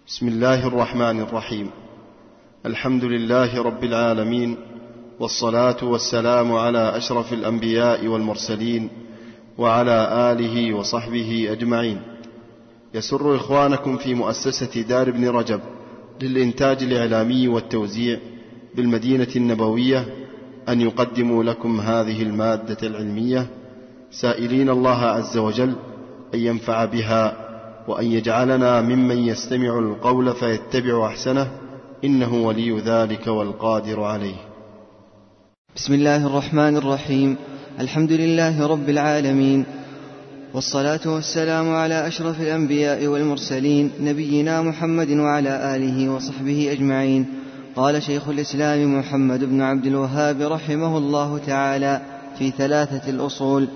بسم الله الرحمن الرحيم. الحمد لله رب العالمين، والصلاة والسلام على أشرف الأنبياء والمرسلين وعلى آله وصحبه أجمعين. يسر إخوانكم في مؤسسة دار ابن رجب للإنتاج الإعلامي والتوزيع بالمدينة النبوية أن يقدموا لكم هذه المادة العلمية، سائلين الله عز وجل أن ينفع بها وأن يجعلنا ممن يستمع القول فيتبع أحسنه، إنه ولي ذلك والقادر عليه. بسم الله الرحمن الرحيم. الحمد لله رب العالمين، والصلاة والسلام على أشرف الأنبياء والمرسلين نبينا محمد وعلى آله وصحبه أجمعين. قال شيخ الإسلام محمد بن عبد الوهاب رحمه الله تعالى في 3 الأصول: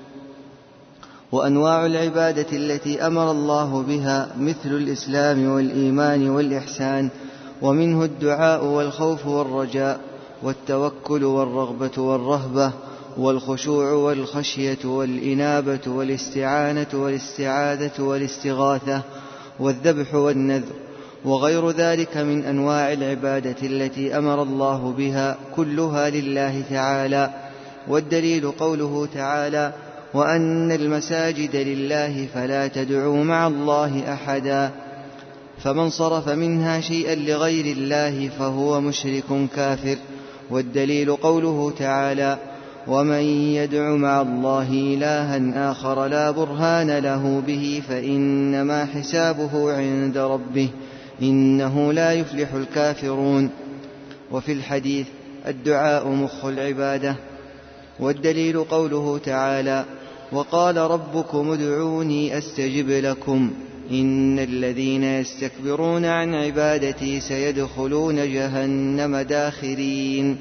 وأنواع العبادة التي أمر الله بها مثل الإسلام والإيمان والإحسان، ومنه الدعاء والخوف والرجاء والتوكل والرغبة والرهبة والخشوع والخشية والإنابة والاستعانة والاستعاذة والاستغاثة والذبح والنذر وغير ذلك من أنواع العبادة التي أمر الله بها، كلها لله تعالى. والدليل قوله تعالى: وأن المساجد لله فلا تدعوا مع الله أحدا. فمن صرف منها شيئا لغير الله فهو مشرك كافر. والدليل قوله تعالى: ومن يدع مع الله إلها آخر لا برهان له به فإنما حسابه عند ربه إنه لا يفلح الكافرون. وفي الحديث: الدعاء مخ العبادة. والدليل قوله تعالى: وقال ربكم ادعوني أستجب لكم إن الذين يستكبرون عن عبادتي سيدخلون جهنم داخرين.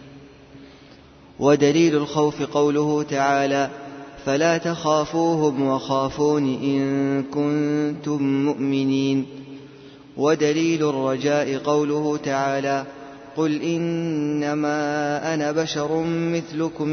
ودليل الخوف قوله تعالى: فلا تخافوهم وخافون إن كنتم مؤمنين. ودليل الرجاء قوله تعالى: قل إنما أنا بشر مثلكم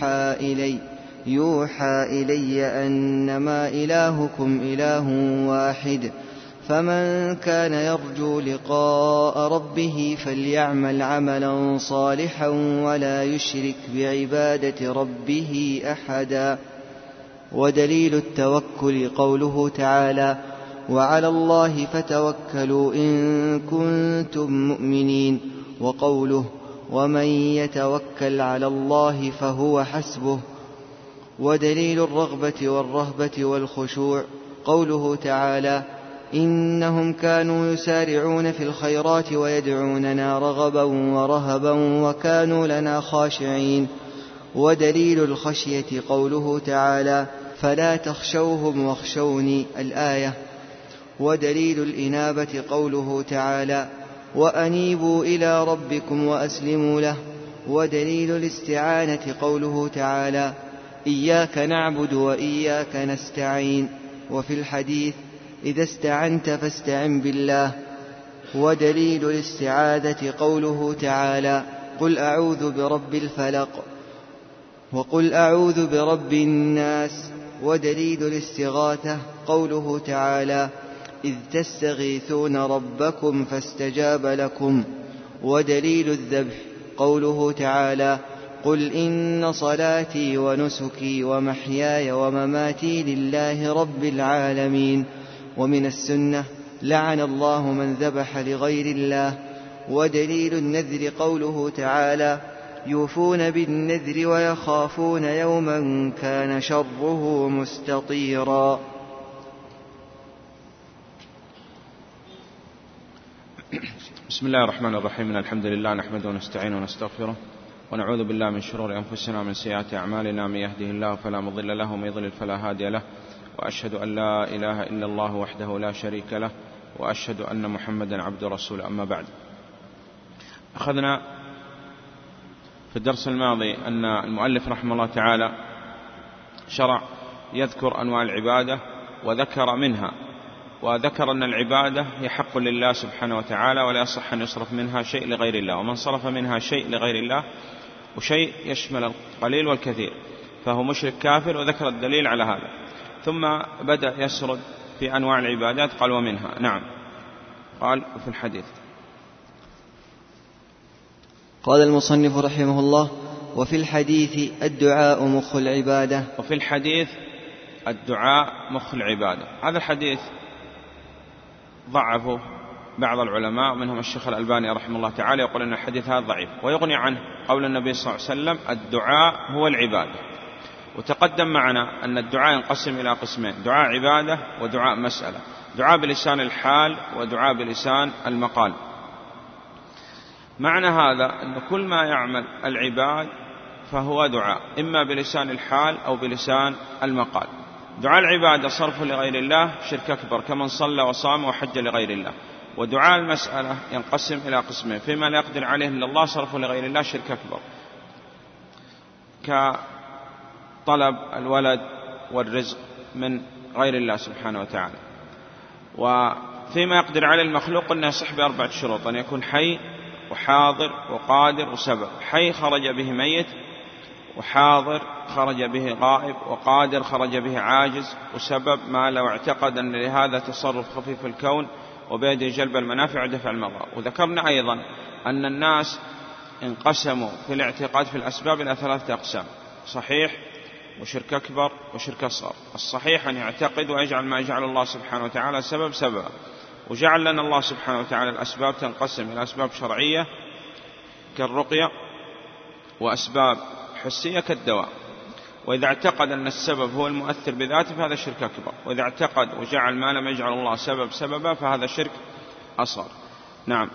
يوحى إلي أنما إلهكم إله واحد، فمن كان يرجو لقاء ربه فليعمل عملا صالحا ولا يشرك بعبادة ربه أحدا. ودليل التوكل قوله تعالى: وعلى الله فتوكلوا إن كنتم مؤمنين. وقوله: ومن يتوكل على الله فهو حسبه. ودليل الرغبة والرهبة والخشوع قوله تعالى: إنهم كانوا يسارعون في الخيرات ويدعوننا رغبا ورهبا وكانوا لنا خاشعين. ودليل الخشية قوله تعالى: فلا تخشوهم واخشوني، الآية. ودليل الإنابة قوله تعالى: وأنيبوا إلى ربكم وأسلموا له. ودليل الاستعانة قوله تعالى: إياك نعبد وإياك نستعين. وفي الحديث: إذا استعنت فاستعن بالله. ودليل الاستعاذة قوله تعالى: قل أعوذ برب الفلق وقل أعوذ برب الناس. ودليل الاستغاثة قوله تعالى: إذ تستغيثون ربكم فاستجاب لكم. ودليل الذبح قوله تعالى: قل إن صلاتي ونسكي ومحياي ومماتي لله رب العالمين. ومن السنة: لعن الله من ذبح لغير الله. ودليل النذر قوله تعالى: يوفون بالنذر ويخافون يوما كان شره مستطيرا. بسم الله الرحمن الرحيم. الحمد لله نحمده ونستعينه ونستغفره ونعوذ بالله من شرور أنفسنا ومن سيئات أعمالنا، من يهده الله فلا مضل له ومن يضلل فلا هادي له، وأشهد أن لا إله إلا الله وحده لا شريك له، وأشهد أن محمدا عبده ورسوله. أما بعد، أخذنا في الدرس الماضي أن المؤلف رحمه الله تعالى شرع يذكر أنواع العبادة وذكر منها، وذكر أن العبادة هي حق لله سبحانه وتعالى ولا يصح أن يصرف منها شيء لغير الله، ومن صرف منها شيء لغير الله وشيء يشمل القليل والكثير فهو مشرك كافر، وذكر الدليل على هذا. ثم بدأ يسرد في أنواع العبادات، قال: ومنها. نعم. قال وفي الحديث. قال المصنف رحمه الله: وفي الحديث الدعاء مخ العبادة. وفي الحديث الدعاء مخ العبادة. هذا الحديث ضعفه بعض العلماء منهم الشيخ الألباني رحمه الله تعالى، يقول أن الحديث هذا ضعيف، ويغني عنه قول النبي صلى الله عليه وسلم: الدعاء هو العبادة. وتقدم معنا أن الدعاء ينقسم إلى قسمين: دعاء عبادة ودعاء مسألة، دعاء بلسان الحال ودعاء بلسان المقال. معنى هذا أن كل ما يعمل العباد فهو دعاء، إما بلسان الحال أو بلسان المقال. دعاء العبادة صرف لغير الله شرك أكبر، كمن صلى وصام وحج لغير الله. ودعاء المسألة ينقسم إلى قسمين: فيما لا يقدر عليه إلا الله صرف لغير الله شرك أكبر، كطلب الولد والرزق من غير الله سبحانه وتعالى. وفيما يقدر عليه المخلوق أنه يصح ب4 شروط: أن يكون حي وحاضر وقادر وسبب. حي خرج به ميت، وحاضر خرج به غائب، وقادر خرج به عاجز، وسبب ما لو اعتقد أن لهذا تصرف خفيف الكون وبيده جلب المنافع ودفع المضار. وذكرنا أيضا أن الناس انقسموا في الاعتقاد في الأسباب إلى 3 أقسام: صحيح وشرك أكبر وشرك أصغر. الصحيح أن يعتقد ويجعل ما يجعل الله سبحانه وتعالى سبب سببا، وجعل لنا الله سبحانه وتعالى الأسباب تنقسم إلى أسباب شرعية كالرقية، وأسباب حسية كالدواء. وإذا اعتقد أن السبب هو المؤثر بذاته فهذا شرك أكبر، وإذا اعتقد وجعل ما لم يجعل الله سبب سببا فهذا شرك أصغر. نعم.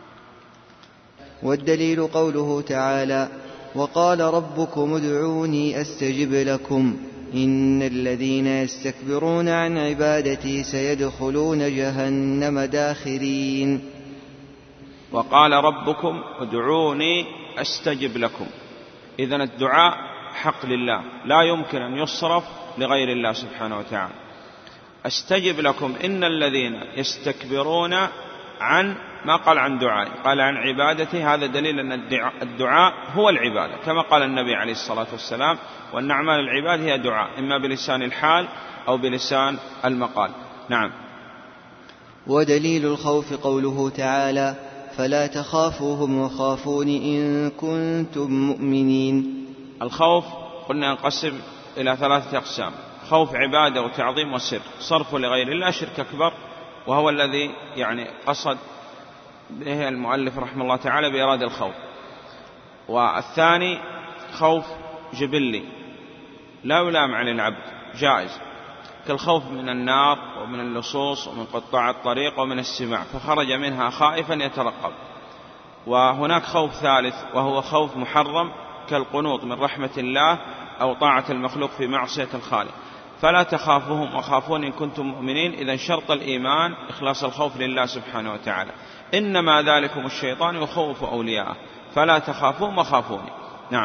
والدليل قوله تعالى: وقال ربكم ادعوني أستجب لكم إن الذين يستكبرون عن عبادتي سيدخلون جهنم داخرين. وقال ربكم ادعوني أستجب لكم. إذن الدعاء حق لله، لا يمكن أن يصرف لغير الله سبحانه وتعالى. أستجب لكم إن الذين يستكبرون عن، ما قال عن دعائي، قال عن عبادتي. هذا دليل أن الدعاء هو العبادة، كما قال النبي عليه الصلاة والسلام: وأن أعمال العباد هي دعاء، إما بلسان الحال أو بلسان المقال. نعم. ودليل الخوف قوله تعالى: فلا تخافوهم وخافون إن كنتم مؤمنين. الخوف قلنا ينقسم إلى 3 أقسام: خوف عبادة وتعظيم وسر، صرف لغير الله شرك أكبر، وهو الذي قصد به المؤلف رحمه الله تعالى بإرادة الخوف. والثاني خوف جبلي لا يلام على العبد، جائز، كالخوف من النار ومن اللصوص ومن قطاع الطريق ومن السماع، فخرج منها خائفا يترقب. وهناك خوف ثالث وهو خوف محرم، كالقنوط من رحمة الله أو طاعة المخلوق في معصية الخالق. فلا تخافوهم وخافون إن كنتم مؤمنين. إذن شرط الإيمان إخلاص الخوف لله سبحانه وتعالى. إنما ذلكم الشيطان يخوف أولياءه فلا تخافوهم وخافوني. نعم.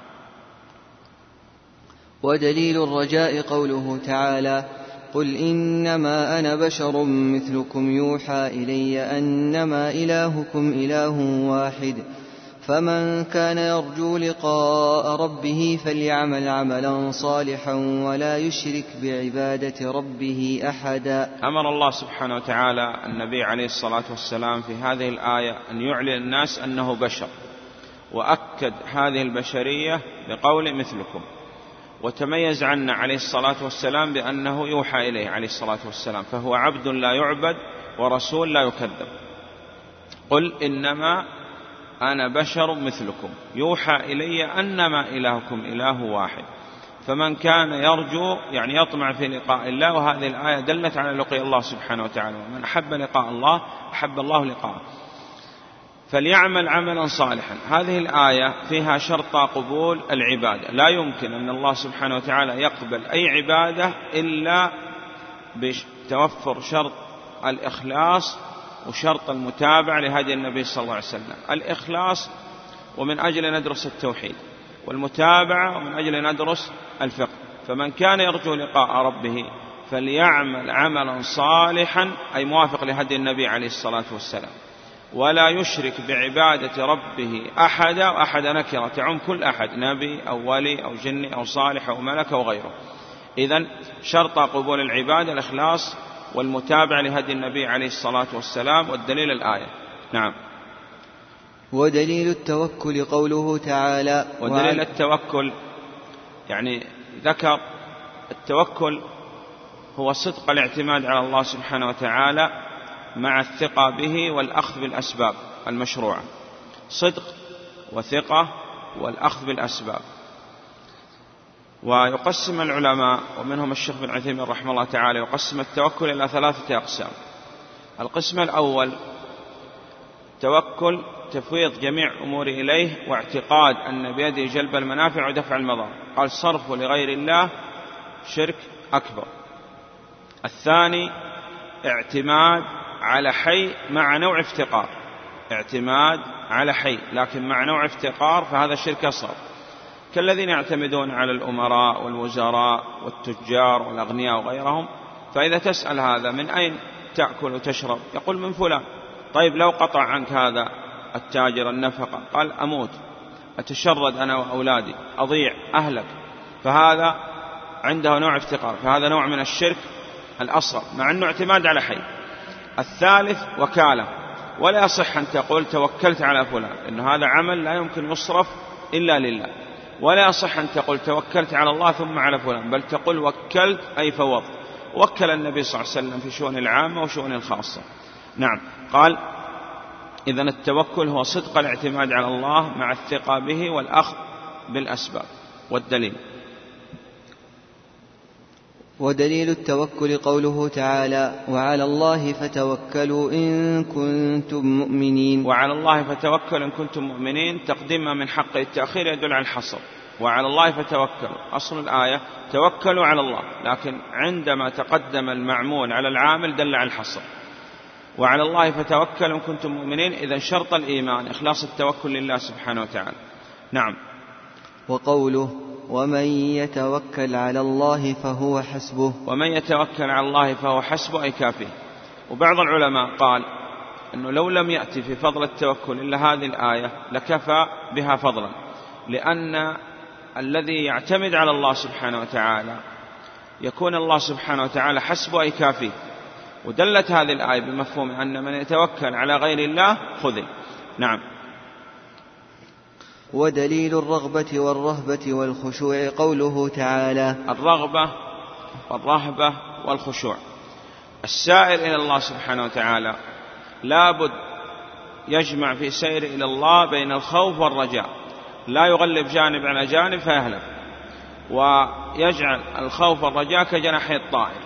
ودليل الرجاء قوله تعالى: قل إنما أنا بشر مثلكم يوحى إلي أنما إلهكم إله واحد فمن كان يرجو لقاء ربه فليعمل عملا صالحا ولا يشرك بعبادة ربه أحدا. أمر الله سبحانه وتعالى النبي عليه الصلاة والسلام في هذه الآية أن يعلن الناس أنه بشر، وأكد هذه البشرية بقول مثلكم، وتميز عنا عليه الصلاة والسلام بأنه يوحى إليه عليه الصلاة والسلام، فهو عبد لا يعبد ورسول لا يكذب. قل إنما أنا بشر مثلكم يوحى إلي أنما إلهكم إله واحد فمن كان يرجو يطمع في لقاء الله. وهذه الآية دلت على لقاء الله سبحانه وتعالى، ومن أحب لقاء الله أحب الله لقاءه. فليعمل عملا صالحا. هذه الآية فيها شرط قبول العبادة، لا يمكن أن الله سبحانه وتعالى يقبل أي عبادة إلا بتوفر شرط الإخلاص وشرط المتابعة لهدي النبي صلى الله عليه وسلم. الإخلاص ومن أجل ندرس التوحيد، والمتابعة ومن أجل ندرس الفقه. فمن كان يرجو لقاء ربه فليعمل عملا صالحا أي موافق لهدي النبي عليه الصلاة والسلام، ولا يشرك بعبادة ربه أحدا. وأحد نكرة تعم كل أحد، نبي أو ولي أو جني أو صالح أو ملك أو غيره. إذن شرط قبول العبادة الإخلاص والمتابع لهدي النبي عليه الصلاة والسلام. والدليل الآية. نعم. ودليل التوكل قوله تعالى. ودليل التوكل يعني ذكر التوكل هو صدق الاعتماد على الله سبحانه وتعالى مع الثقة به والأخذ بالأسباب المشروعة. صدق وثقة والأخذ بالأسباب. ويقسم العلماء ومنهم الشيخ بن عثيمين رحمه الله تعالى يقسم التوكل إلى 3 أقسام. القسم الأول توكل تفويض جميع أمور إليه واعتقاد أن بيده جلب المنافع ودفع المضار، قال صرفه لغير الله شرك أكبر. الثاني اعتماد على حي مع نوع افتقار، اعتماد على حي لكن مع نوع افتقار، فهذا شرك أصغر، كالذين يعتمدون على الأمراء والوزراء والتجار والأغنياء وغيرهم. فإذا تسأل هذا من أين تأكل وتشرب، يقول من فلان. طيب لو قطع عنك هذا التاجر النفقة، قال أموت، أتشرد أنا وأولادي، أضيع، أهلك. فهذا عنده نوع افتقار، فهذا نوع من الشرك الأصغر مع أنه اعتماد على حي. الثالث وكالة، ولا يصح أن تقول توكلت على فلان، إن هذا عمل لا يمكن يصرف إلا لله. ولا يصح أن تقول توكلت على الله ثم على فلان، بل تقول وكلت أي فوض. وكل النبي صلى الله عليه وسلم في شؤون العامة وشؤون الخاصة. نعم. قال إذن التوكل هو صدق الاعتماد على الله مع الثقة به والأخذ بالأسباب. والدليل ودليل التوكل قوله تعالى وعلى الله فتوكلوا إن كنتم مؤمنين. وعلى الله فتوكلوا إن كنتم مؤمنين، تقديم من حق التأخير يدل على الحصر. وعلى الله فتوكلوا، أصل الآية توكلوا على الله، لكن عندما تقدم المعمول على العامل دل على الحصر. وعلى الله فتوكلوا إن كنتم مؤمنين، إذن شرط الإيمان إخلاص التوكل لله سبحانه وتعالى. نعم. وقوله ومن يتوكل على الله فهو حسبه. ومن يتوكل على الله فهو حسبه أي كافيه. وبعض العلماء قال أنه لو لم يأتي في فضل التوكل إلا هذه الآية لكفى بها فضلا، لأن الذي يعتمد على الله سبحانه وتعالى يكون الله سبحانه وتعالى حسبه أي كافيه. ودلت هذه الآية بمفهوم أن من يتوكل على غير الله خذل. نعم. ودليل الرغبة والرهبة والخشوع قوله تعالى الرغبة والرهبة والخشوع. السائر إلى الله سبحانه وتعالى لابد يجمع في سير إلى الله بين الخوف والرجاء، لا يغلب جانب على جانب فيهلك، ويجعل الخوف والرجاء كجناحي الطائر.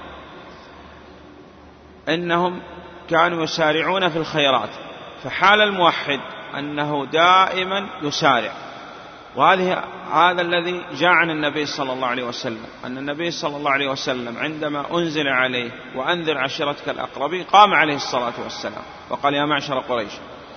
إنهم كانوا يسارعون في الخيرات، فحال الموحد أنه دائما يسارع. هذا الذي جاء عن النبي صلى الله عليه وسلم، أن النبي صلى الله عليه وسلم عندما أنزل عليه وأنذر عشيرتك الأقربين قام عليه الصلاة والسلام وقال يا معشر قريش.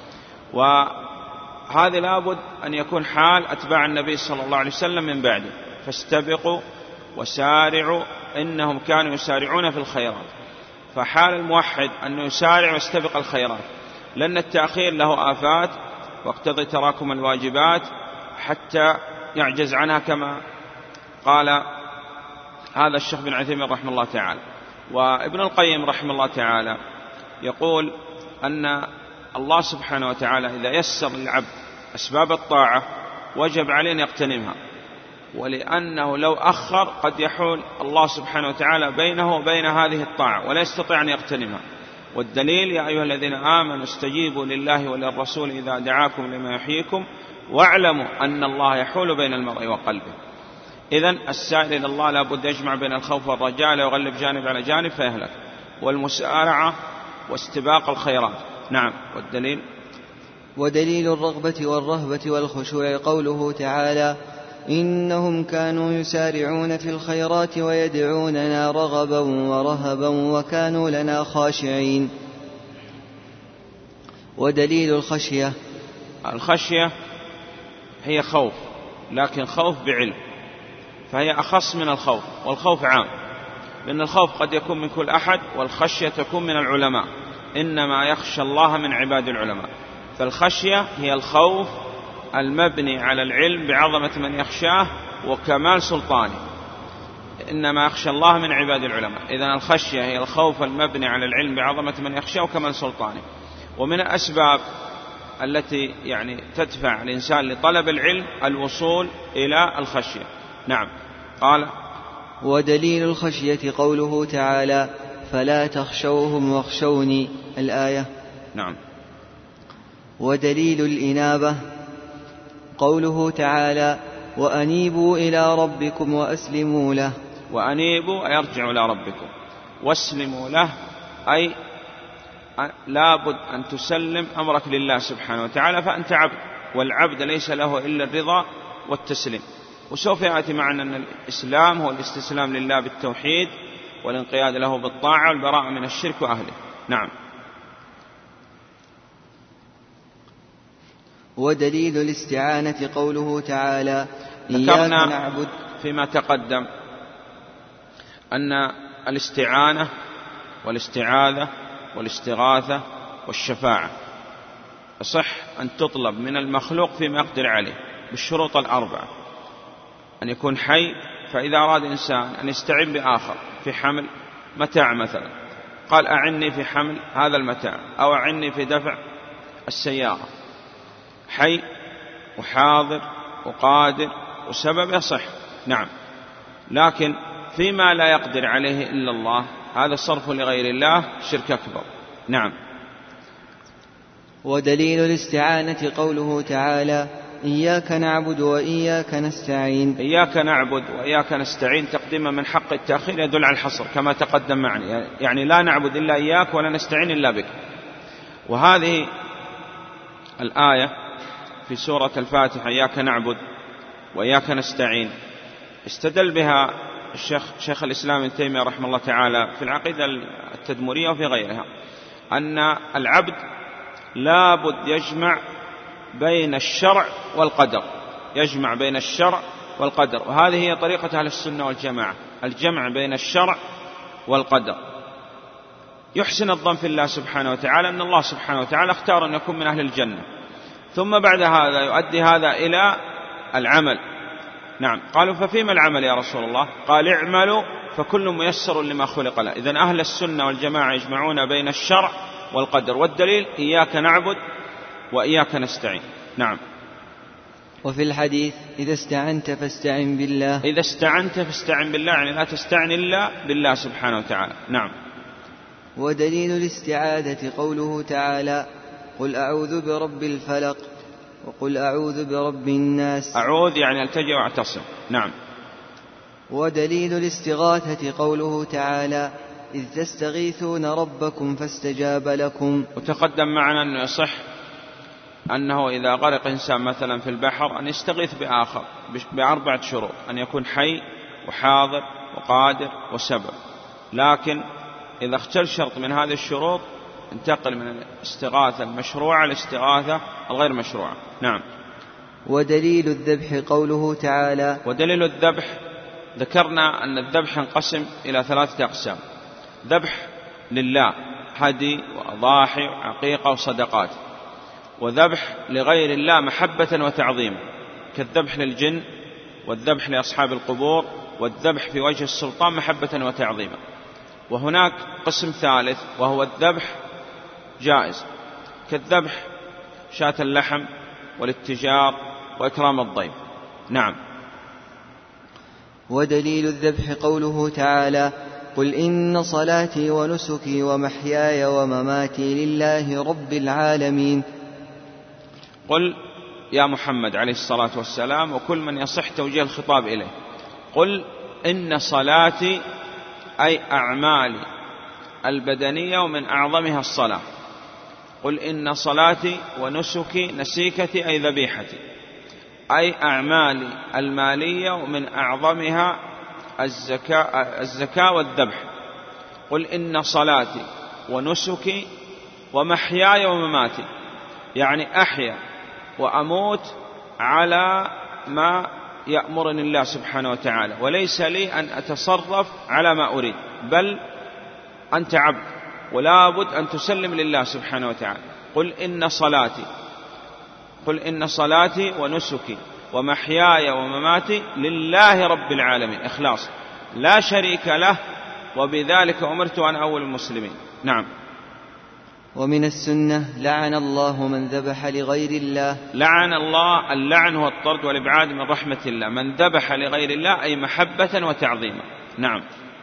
وهذا لابد أن يكون حال أتباع النبي صلى الله عليه وسلم من بعده، فاستبقوا وسارعوا، إنهم كانوا يسارعون في الخيرات. فحال الموحد أنه يسارع ويستبق الخيرات، لأن التأخير له آفات واقتضي تراكم الواجبات حتى يعجز عنها، كما قال هذا الشيخ بن عثيمين رحمه الله تعالى. وابن القيم رحمه الله تعالى يقول أن الله سبحانه وتعالى إذا يسر للعبد أسباب الطاعة وجب عليه أن يغتنمها، ولأنه لو أخر قد يحول الله سبحانه وتعالى بينه وبين هذه الطاعة ولا يستطيع أن يغتنمها. والدليل يا أيها الذين آمنوا استجيبوا لله وللرسول إذا دعاكم لما يحييكم واعلموا أن الله يحول بين المرء وقلبه. إذن السائل إلى الله لا بد يجمع بين الخوف والرجاء، لا يغلب جانب على جانب فيهلك، والمسارعة واستباق الخيرات. نعم. والدليل ودليل الرغبة والرهبة والخشوع قوله تعالى إنهم كانوا يسارعون في الخيرات ويدعوننا رغبا ورهبا وكانوا لنا خاشعين. ودليل الخشية الخشية هي خوف، لكن خوف بعلم، فهي أخص من الخوف، والخوف عام، لأن الخوف قد يكون من كل أحد، والخشية تكون من العلماء، إنما يخشى الله من عباد العلماء. فالخشية هي الخوف المبني على العلم بعظمة من يخشاه وكمال سلطانه. إنما يخشى الله من عباد العلماء. إذن الخشية هي الخوف المبني على العلم بعظمة من يخشى وكمال سلطانه. ومن الأسباب التي تدفع الإنسان لطلب العلم الوصول إلى الخشية. نعم. قال: ودليل الخشية قوله تعالى: فلا تخشوهم واخشوني، الآية. نعم. ودليل الإنابة قوله تعالى: وأنيبوا إلى ربكم وأسلموا له. وأنيبوا أي ارجعوا إلى ربكم، واسلموا له أي لابد أن تسلم أمرك لله سبحانه وتعالى، فأنت عبد، والعبد ليس له إلا الرضا والتسليم. وسوف يأتي معنا أن الإسلام هو الاستسلام لله بالتوحيد والانقياد له بالطاعة والبراءة من الشرك وأهله. نعم. ودليل الاستعانة قوله تعالى: ذكرنا نعبد فيما تقدم أن الاستعانة والاستعاذة والاستغاثة والشفاعة يصح أن تطلب من المخلوق فيما يقدر عليه بالشروط الأربعة: أن يكون حي، فإذا أراد إنسان أن يستعين بآخر في حمل متاع مثلا، قال: أعني في حمل هذا المتاع، أو أعني في دفع السيارة، حي وحاضر وقادر وسبب يصح. نعم. لكن فيما لا يقدر عليه إلا الله، هذا صرف لغير الله شرك أكبر. نعم. ودليل الاستعانة قوله تعالى: إياك نعبد وإياك نستعين. إياك نعبد وإياك نستعين تقديما من حق التأخير يدل على الحصر كما تقدم معنا، يعني لا نعبد إلا إياك ولا نستعين إلا بك. وهذه الآية في سورة الفاتحة: إياك نعبد وإياك نستعين، استدل بها شيخ الإسلام ابن تيمية رحمه الله تعالى في العقيدة التدمرية وفي غيرها، أن العبد لابد يجمع بين الشرع والقدر، يجمع بين الشرع والقدر، وهذه هي طريقة أهل السنة والجماعة، الجمع بين الشرع والقدر. يحسن الظن في الله سبحانه وتعالى أن الله سبحانه وتعالى اختار أن يكون من أهل الجنة، ثم بعد هذا يؤدي هذا إلى العمل. نعم. قالوا: ففيما العمل يا رسول الله؟ قال: اعملوا فكل ميسر لما خلق له. إذن أهل السنة والجماعة يجمعون بين الشرع والقدر، والدليل: إياك نعبد وإياك نستعين. نعم. وفي الحديث: إذا استعنت فاستعن بالله. إذا استعنت فاستعن بالله، يعني لا تستعن إلا بالله سبحانه وتعالى. نعم. ودليل الاستعاذة قوله تعالى: قل أعوذ برب الفلق، وقل أعوذ برب الناس. أعوذ يعني التجئ واعتصم. نعم. ودليل الاستغاثة قوله تعالى: إذ تستغيثون ربكم فاستجاب لكم. وتقدم معنا أنه يصح أنه إذا غرق إنسان مثلا في البحر أن يستغيث بآخر ب4 شروط: أن يكون حي وحاضر وقادر وسبب. لكن إذا اختل شرط من هذه الشروط انتقل من الاستغاثة المشروعة للاستغاثة الغير مشروعة. نعم. ودليل الذبح قوله تعالى: ودليل الذبح، ذكرنا أن الذبح ينقسم إلى 3 أقسام: ذبح لله، هدي وأضاحي وعقيقة وصدقات، وذبح لغير الله محبة وتعظيما، كالذبح للجن والذبح لأصحاب القبور والذبح في وجه السلطان محبة وتعظيما. وهناك قسم ثالث وهو الذبح جائز، كالذبح شاة اللحم والاتجار وإكرام الضيف. نعم. ودليل الذبح قوله تعالى: قل إن صلاتي ونسكي ومحياي ومماتي لله رب العالمين. قل يا محمد عليه الصلاة والسلام وكل من يصح توجيه الخطاب إليه: قل إن صلاتي أي أعمالي البدنية ومن أعظمها الصلاة. قل إن صلاتي ونسكي، نسيكتي أي ذبيحتي، أي أعمالي المالية ومن أعظمها الزكاة والذبح. قل إن صلاتي ونسكي ومحياي ومماتي، يعني أحيا وأموت على ما يأمرني الله سبحانه وتعالى، وليس لي أن أتصرف على ما أريد، بل أنت عبد ولا بد أن تسلم لله سبحانه وتعالى. قل إن صلاتي ونسكي ومحياي ومماتي لله رب العالمين، إخلاص. لا شريك له، وبذلك أمرت أن أول المسلمين. نعم. ومن السنة لعن الله من ذبح لغير الله. لعن الله، اللعن هو الطرد والإبعاد من رحمة الله، من ذبح لغير الله أي محبة وتعظيما. نعم.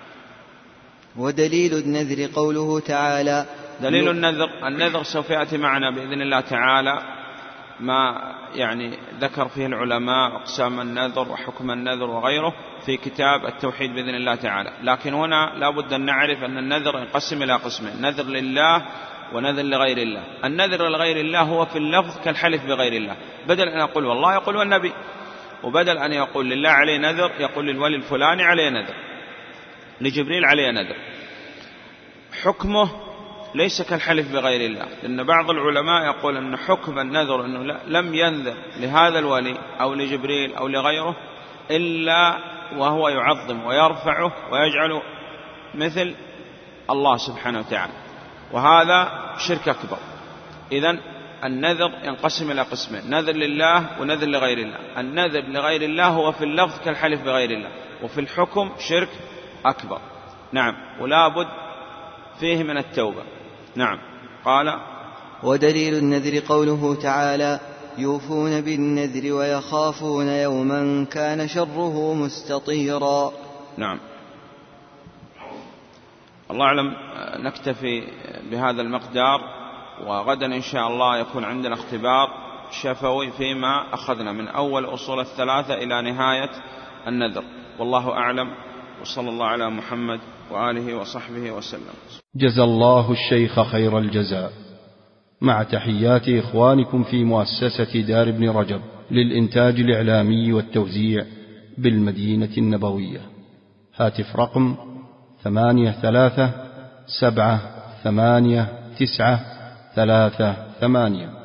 ودليل النذر قوله تعالى. دليل النذر سوف يأتي معنا بإذن الله تعالى، ما يعني ذكر فيه العلماء أقسام النذر وحكم النذر وغيره في كتاب التوحيد بإذن الله تعالى. لكن هنا لا بد أن نعرف أن النذر ينقسم إلى قسمين: نذر لله ونذر لغير الله. النذر لغير الله هو في اللفظ كالحلف بغير الله، بدل أن يقول والله يقول والنبي، وبدل أن يقول لله عليه نذر يقول للولي الفلاني عليه نذر، لجبريل عليه نذر. حكمه ليس كالحلف بغير الله، لأن بعض العلماء يقول أن حكم النذر أنه لم ينذر لهذا الولي أو لجبريل أو لغيره إلا وهو يعظم ويرفعه ويجعله مثل الله سبحانه وتعالى، وهذا شرك أكبر. إذن النذر ينقسم إلى قسمين: نذر لله ونذر لغير الله. النذر لغير الله هو في اللفظ كالحلف بغير الله، وفي الحكم شرك أكبر. نعم. ولا بد فيه من التوبة. نعم. قال: ودليل النذر قوله تعالى: يوفون بالنذر ويخافون يوما كان شره مستطيرا. نعم. الله أعلم، نكتفي بهذا المقدار، وغدا إن شاء الله يكون عندنا اختبار شفوي فيما أخذنا من أول أصول الثلاثة إلى نهاية النذر. والله أعلم، وصلى الله على محمد وآله وصحبه وسلم. جزى الله الشيخ خير الجزاء، مع تحيات إخوانكم في مؤسسة دار ابن رجب للإنتاج الإعلامي والتوزيع بالمدينة النبوية. هاتف رقم 83 7 8 9 3 8.